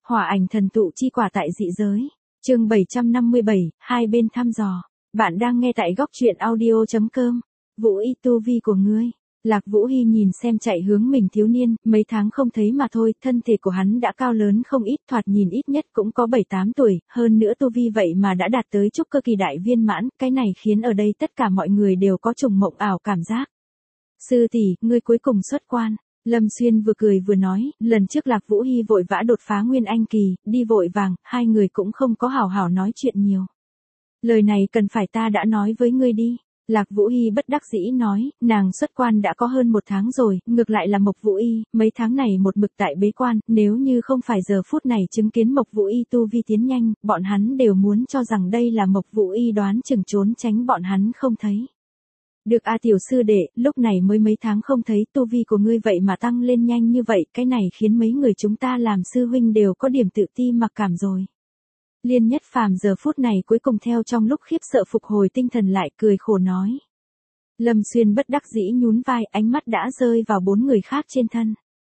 Hỏa ảnh thần tụ chi quả tại dị giới. Chương 757, hai bên thăm dò. Bạn đang nghe tại góc truyện audio.com. Vũ Y tu vi của ngươi. Lạc Vũ Hy nhìn xem chạy hướng mình thiếu niên, mấy tháng không thấy mà thôi, thân thể của hắn đã cao lớn không ít, thoạt nhìn ít nhất cũng có 7-8 tuổi, hơn nữa tu vi vậy mà đã đạt tới trúc cơ kỳ đại viên mãn, cái này khiến ở đây tất cả mọi người đều có trùng mộng ảo cảm giác. Sư tỷ, ngươi cuối cùng xuất quan. Lâm Xuyên vừa cười vừa nói, lần trước Lạc Vũ Hy vội vã đột phá Nguyên Anh kỳ, đi vội vàng, hai người cũng không có hảo hảo nói chuyện nhiều. Lời này cần phải ta đã nói với ngươi đi. Lạc Vũ Hy bất đắc dĩ nói, nàng xuất quan đã có hơn 1 tháng rồi, ngược lại là Mộc Vũ Y, mấy tháng này một mực tại bế quan, nếu như không phải giờ phút này chứng kiến Mộc Vũ Y tu vi tiến nhanh, bọn hắn đều muốn cho rằng đây là Mộc Vũ Y đoán chừng trốn tránh bọn hắn không thấy. Được a tiểu sư đệ, lúc này mới mấy tháng không thấy tu vi của ngươi vậy mà tăng lên nhanh như vậy, cái này khiến mấy người chúng ta làm sư huynh đều có điểm tự ti mặc cảm rồi. Liên Nhất Phàm giờ phút này cuối cùng theo trong lúc khiếp sợ phục hồi tinh thần lại cười khổ nói. Lâm Xuyên bất đắc dĩ nhún vai, ánh mắt đã rơi vào 4 người khác trên thân.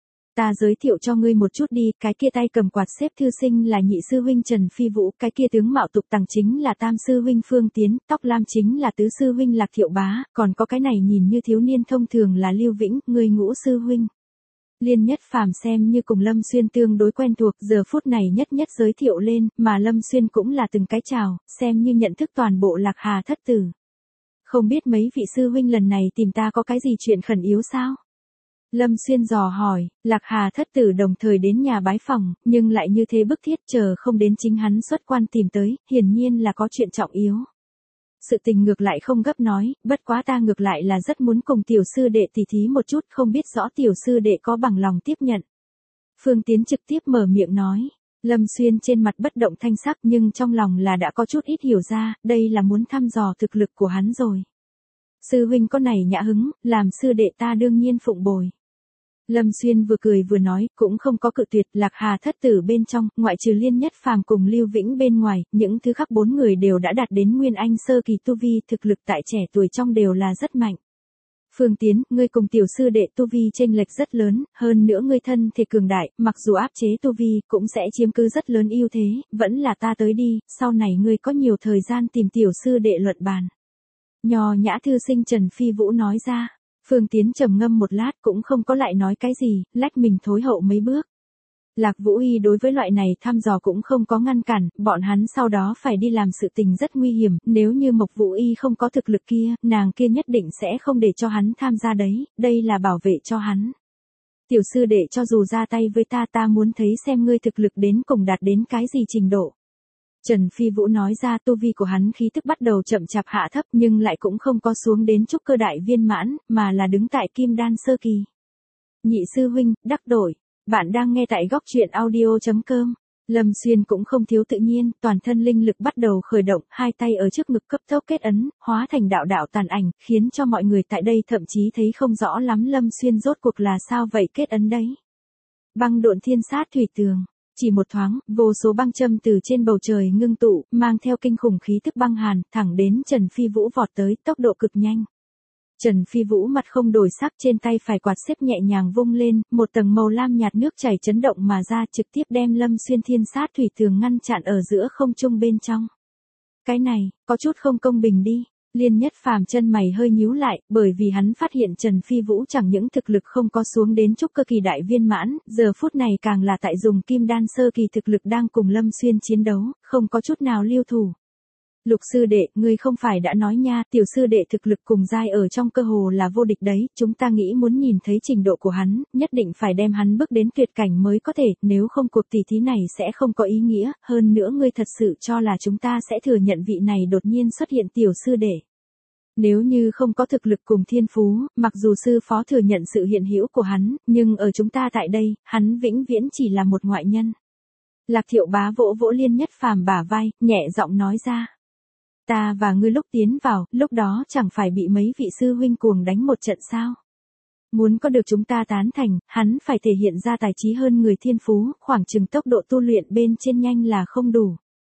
Ta giới thiệu cho ngươi một chút đi, cái kia tay cầm quạt xếp thư sinh là nhị sư huynh Trần Phi Vũ, cái kia tướng mạo tục tằng chính là tam sư huynh Phương Tiến, tóc lam chính là tứ sư huynh Lạc Thiệu Bá, còn có cái này nhìn như thiếu niên thông thường là Lưu Vĩnh, người ngũ sư huynh. Liên Nhất Phàm xem như cùng Lâm Xuyên tương đối quen thuộc, giờ phút này nhất giới thiệu lên, mà Lâm Xuyên cũng là từng cái chào, xem như nhận thức toàn bộ Lạc Hà thất tử. Không biết mấy vị sư huynh lần này tìm ta có cái gì chuyện khẩn yếu sao? Lâm Xuyên dò hỏi, Lạc Hà thất tử đồng thời đến nhà bái phòng, nhưng lại như thế bức thiết chờ không đến chính hắn xuất quan tìm tới, hiển nhiên là có chuyện trọng yếu. Sự tình ngược lại không gấp nói, bất quá ta ngược lại là rất muốn cùng tiểu sư đệ tỉ thí một chút, không biết rõ tiểu sư đệ có bằng lòng tiếp nhận. Phương Tiến trực tiếp mở miệng nói, Lâm Xuyên trên mặt bất động thanh sắc nhưng trong lòng là đã có chút ít hiểu ra, đây là muốn thăm dò thực lực của hắn rồi. Sư huynh có này nhã hứng, làm sư đệ ta đương nhiên phụng bồi. Lâm Xuyên vừa cười vừa nói, cũng không có cự tuyệt, Lạc Hà thất tử bên trong, ngoại trừ Liên Nhất Phàm cùng Lưu Vĩnh bên ngoài, những thứ khác 4 người đều đã đạt đến Nguyên Anh sơ kỳ tu vi, thực lực tại trẻ tuổi trong đều là rất mạnh. Phương Tiến, ngươi cùng tiểu sư đệ tu vi chênh lệch rất lớn, hơn nữa ngươi thân thể cường đại, mặc dù áp chế tu vi, cũng sẽ chiếm cứ rất lớn ưu thế, vẫn là ta tới đi, sau này ngươi có nhiều thời gian tìm tiểu sư đệ luận bàn. Nho nhã thư sinh Trần Phi Vũ nói ra. Phương Tiến trầm ngâm một lát cũng không có lại nói cái gì, lách mình thối hậu mấy bước. Lạc Vũ Hy đối với loại này thăm dò cũng không có ngăn cản, bọn hắn sau đó phải đi làm sự tình rất nguy hiểm, nếu như Mộc Vũ Y không có thực lực kia, nàng kia nhất định sẽ không để cho hắn tham gia đấy, đây là bảo vệ cho hắn. Tiểu sư đệ cho dù ra tay với ta muốn thấy xem ngươi thực lực đến cùng đạt đến cái gì trình độ. Trần Phi Vũ nói ra tu vi của hắn khí tức bắt đầu chậm chạp hạ thấp nhưng lại cũng không có xuống đến trúc cơ đại viên mãn, mà là đứng tại kim đan sơ kỳ. Nhị sư huynh, đắc đổi. Bạn đang nghe tại góc truyện audio.com. Lâm Xuyên cũng không thiếu tự nhiên, toàn thân linh lực bắt đầu khởi động, hai tay ở trước ngực cấp tốc kết ấn, hóa thành đạo tàn ảnh, khiến cho mọi người tại đây thậm chí thấy không rõ lắm Lâm Xuyên rốt cuộc là sao vậy kết ấn đấy. Băng độn thiên sát thủy tường. Chỉ một thoáng, vô số băng châm từ trên bầu trời ngưng tụ, mang theo kinh khủng khí tức băng hàn, thẳng đến Trần Phi Vũ vọt tới, tốc độ cực nhanh. Trần Phi Vũ mặt không đổi sắc, trên tay phải quạt xếp nhẹ nhàng vung lên, một tầng màu lam nhạt nước chảy chấn động mà ra, trực tiếp đem Lâm Xuyên thiên sát thủy tường ngăn chặn ở giữa không trung bên trong. Cái này, có chút không công bình đi. Liên Nhất Phàm chân mày hơi nhíu lại, bởi vì hắn phát hiện Trần Phi Vũ chẳng những thực lực không có xuống đến trúc cơ kỳ đại viên mãn, giờ phút này càng là tại dùng kim đan sơ kỳ thực lực đang cùng Lâm Xuyên chiến đấu, không có chút nào lưu thủ. Lục sư đệ, ngươi không phải đã nói nha, tiểu sư đệ thực lực cùng giai ở trong cơ hồ là vô địch đấy, chúng ta nghĩ muốn nhìn thấy trình độ của hắn, nhất định phải đem hắn bước đến tuyệt cảnh mới có thể, nếu không cuộc tỷ thí này sẽ không có ý nghĩa, hơn nữa ngươi thật sự cho là chúng ta sẽ thừa nhận vị này đột nhiên xuất hiện tiểu sư đệ. Nếu như không có thực lực cùng thiên phú, mặc dù sư phó thừa nhận sự hiện hữu của hắn, nhưng ở chúng ta tại đây, hắn vĩnh viễn chỉ là một ngoại nhân. Lạc Thiệu Bá vỗ vỗ Liên Nhất Phàm bả vai, nhẹ giọng nói ra. Ta và ngươi lúc tiến vào, lúc đó chẳng phải bị mấy vị sư huynh cuồng đánh một trận sao? Muốn có được chúng ta tán thành, hắn phải thể hiện ra tài trí hơn người thiên phú, khoảng chừng tốc độ tu luyện bên trên nhanh là không đủ.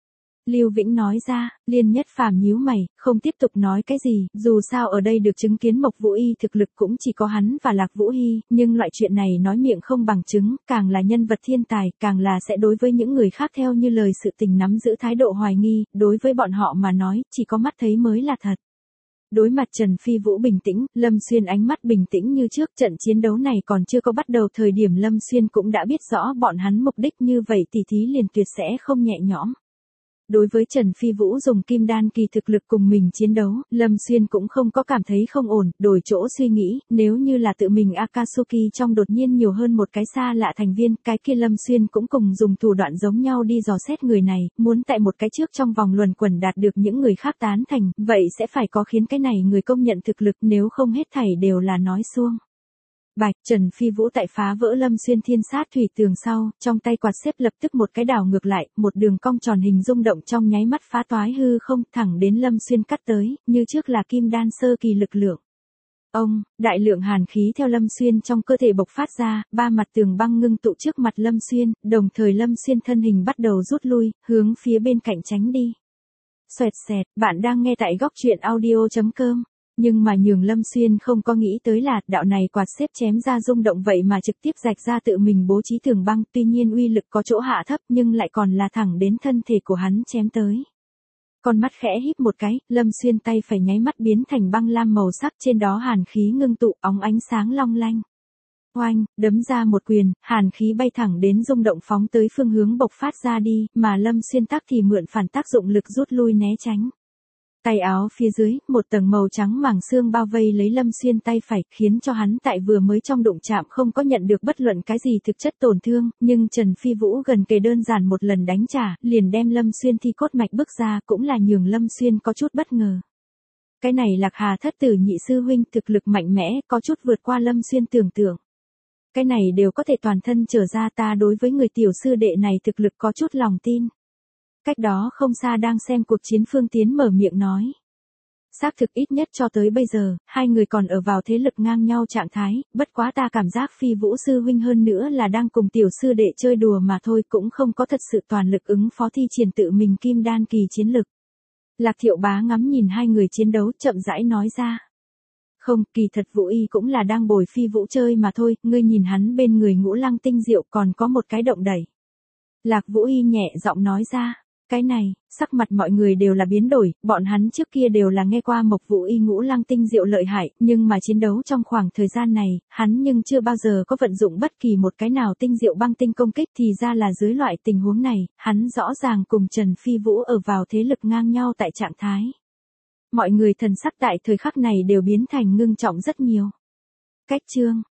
Lưu Vĩnh nói ra, Liên Nhất Phàm nhíu mày, không tiếp tục nói cái gì, dù sao ở đây được chứng kiến Mộc Vũ Y thực lực cũng chỉ có hắn và Lạc Vũ Hy, nhưng loại chuyện này nói miệng không bằng chứng, càng là nhân vật thiên tài, càng là sẽ đối với những người khác theo như lời sự tình nắm giữ thái độ hoài nghi, đối với bọn họ mà nói, chỉ có mắt thấy mới là thật. Đối mặt Trần Phi Vũ bình tĩnh, Lâm Xuyên ánh mắt bình tĩnh như trước, trận chiến đấu này còn chưa có bắt đầu thời điểm Lâm Xuyên cũng đã biết rõ bọn hắn mục đích như vậy tỷ thí liền tuyệt sẽ không nhẹ nhõm. Đối với Trần Phi Vũ dùng kim đan kỳ thực lực cùng mình chiến đấu, Lâm Xuyên cũng không có cảm thấy không ổn, đổi chỗ suy nghĩ, nếu như là tự mình Akatsuki trong đột nhiên nhiều hơn một cái xa lạ thành viên, cái kia Lâm Xuyên cũng cùng dùng thủ đoạn giống nhau đi dò xét người này, muốn tại một cái trước trong vòng luẩn quẩn đạt được những người khác tán thành, vậy sẽ phải có khiến cái này người công nhận thực lực, nếu không hết thảy đều là nói suông. Bạch, Trần Phi Vũ tại phá vỡ Lâm Xuyên thiên sát thủy tường sau, trong tay quạt xếp lập tức một cái đảo ngược lại, một đường cong tròn hình rung động trong nháy mắt phá toái hư không, thẳng đến Lâm Xuyên cắt tới, như trước là kim đan sơ kỳ lực lượng. Ông, đại lượng hàn khí theo Lâm Xuyên trong cơ thể bộc phát ra, ba mặt tường băng ngưng tụ trước mặt Lâm Xuyên, đồng thời Lâm Xuyên thân hình bắt đầu rút lui, hướng phía bên cạnh tránh đi. Xoẹt xẹt, bạn đang nghe tại góc truyện audio.com. Nhưng mà nhường Lâm Xuyên không có nghĩ tới là đạo này quạt xếp chém ra rung động vậy mà trực tiếp rạch ra tự mình bố trí tường băng, tuy nhiên uy lực có chỗ hạ thấp nhưng lại còn là thẳng đến thân thể của hắn chém tới. Con mắt khẽ híp một cái, Lâm Xuyên tay phải nháy mắt biến thành băng lam màu sắc, trên đó hàn khí ngưng tụ, óng ánh sáng long lanh. Oanh, đấm ra một quyền, hàn khí bay thẳng đến rung động phóng tới phương hướng bộc phát ra đi, mà Lâm Xuyên tắc thì mượn phản tác dụng lực rút lui né tránh. Tay áo phía dưới, một tầng màu trắng màng xương bao vây lấy Lâm Xuyên tay phải, khiến cho hắn tại vừa mới trong đụng chạm không có nhận được bất luận cái gì thực chất tổn thương, nhưng Trần Phi Vũ gần kề đơn giản một lần đánh trả, liền đem Lâm Xuyên thi cốt mạch bước ra, cũng là nhường Lâm Xuyên có chút bất ngờ. Cái này Lạc Hà thất tử nhị sư huynh thực lực mạnh mẽ, có chút vượt qua Lâm Xuyên tưởng tượng. Cái này đều có thể toàn thân trở ra, ta đối với người tiểu sư đệ này thực lực có chút lòng tin. Cách đó không xa đang xem cuộc chiến Phương Tiến mở miệng nói. Xác thực ít nhất cho tới bây giờ, hai người còn ở vào thế lực ngang nhau trạng thái, bất quá ta cảm giác Phi Vũ sư huynh hơn nữa là đang cùng tiểu sư đệ chơi đùa mà thôi, cũng không có thật sự toàn lực ứng phó thi triển tự mình kim đan kỳ chiến lực. Lạc Thiệu Bá ngắm nhìn hai người chiến đấu chậm rãi nói ra. Không, kỳ thật Vũ Y cũng là đang bồi Phi Vũ chơi mà thôi, ngươi nhìn hắn bên người ngũ lăng tinh diệu còn có một cái động đẩy. Lạc Vũ Y nhẹ giọng nói ra. Cái này, sắc mặt mọi người đều là biến đổi, bọn hắn trước kia đều là nghe qua Mộc Vũ Y ngũ lăng tinh diệu lợi hại, nhưng mà chiến đấu trong khoảng thời gian này, hắn nhưng chưa bao giờ có vận dụng bất kỳ một cái nào tinh diệu băng tinh công kích, thì ra là dưới loại tình huống này, hắn rõ ràng cùng Trần Phi Vũ ở vào thế lực ngang nhau tại trạng thái. Mọi người thần sắc tại thời khắc này đều biến thành ngưng trọng rất nhiều. Cách chương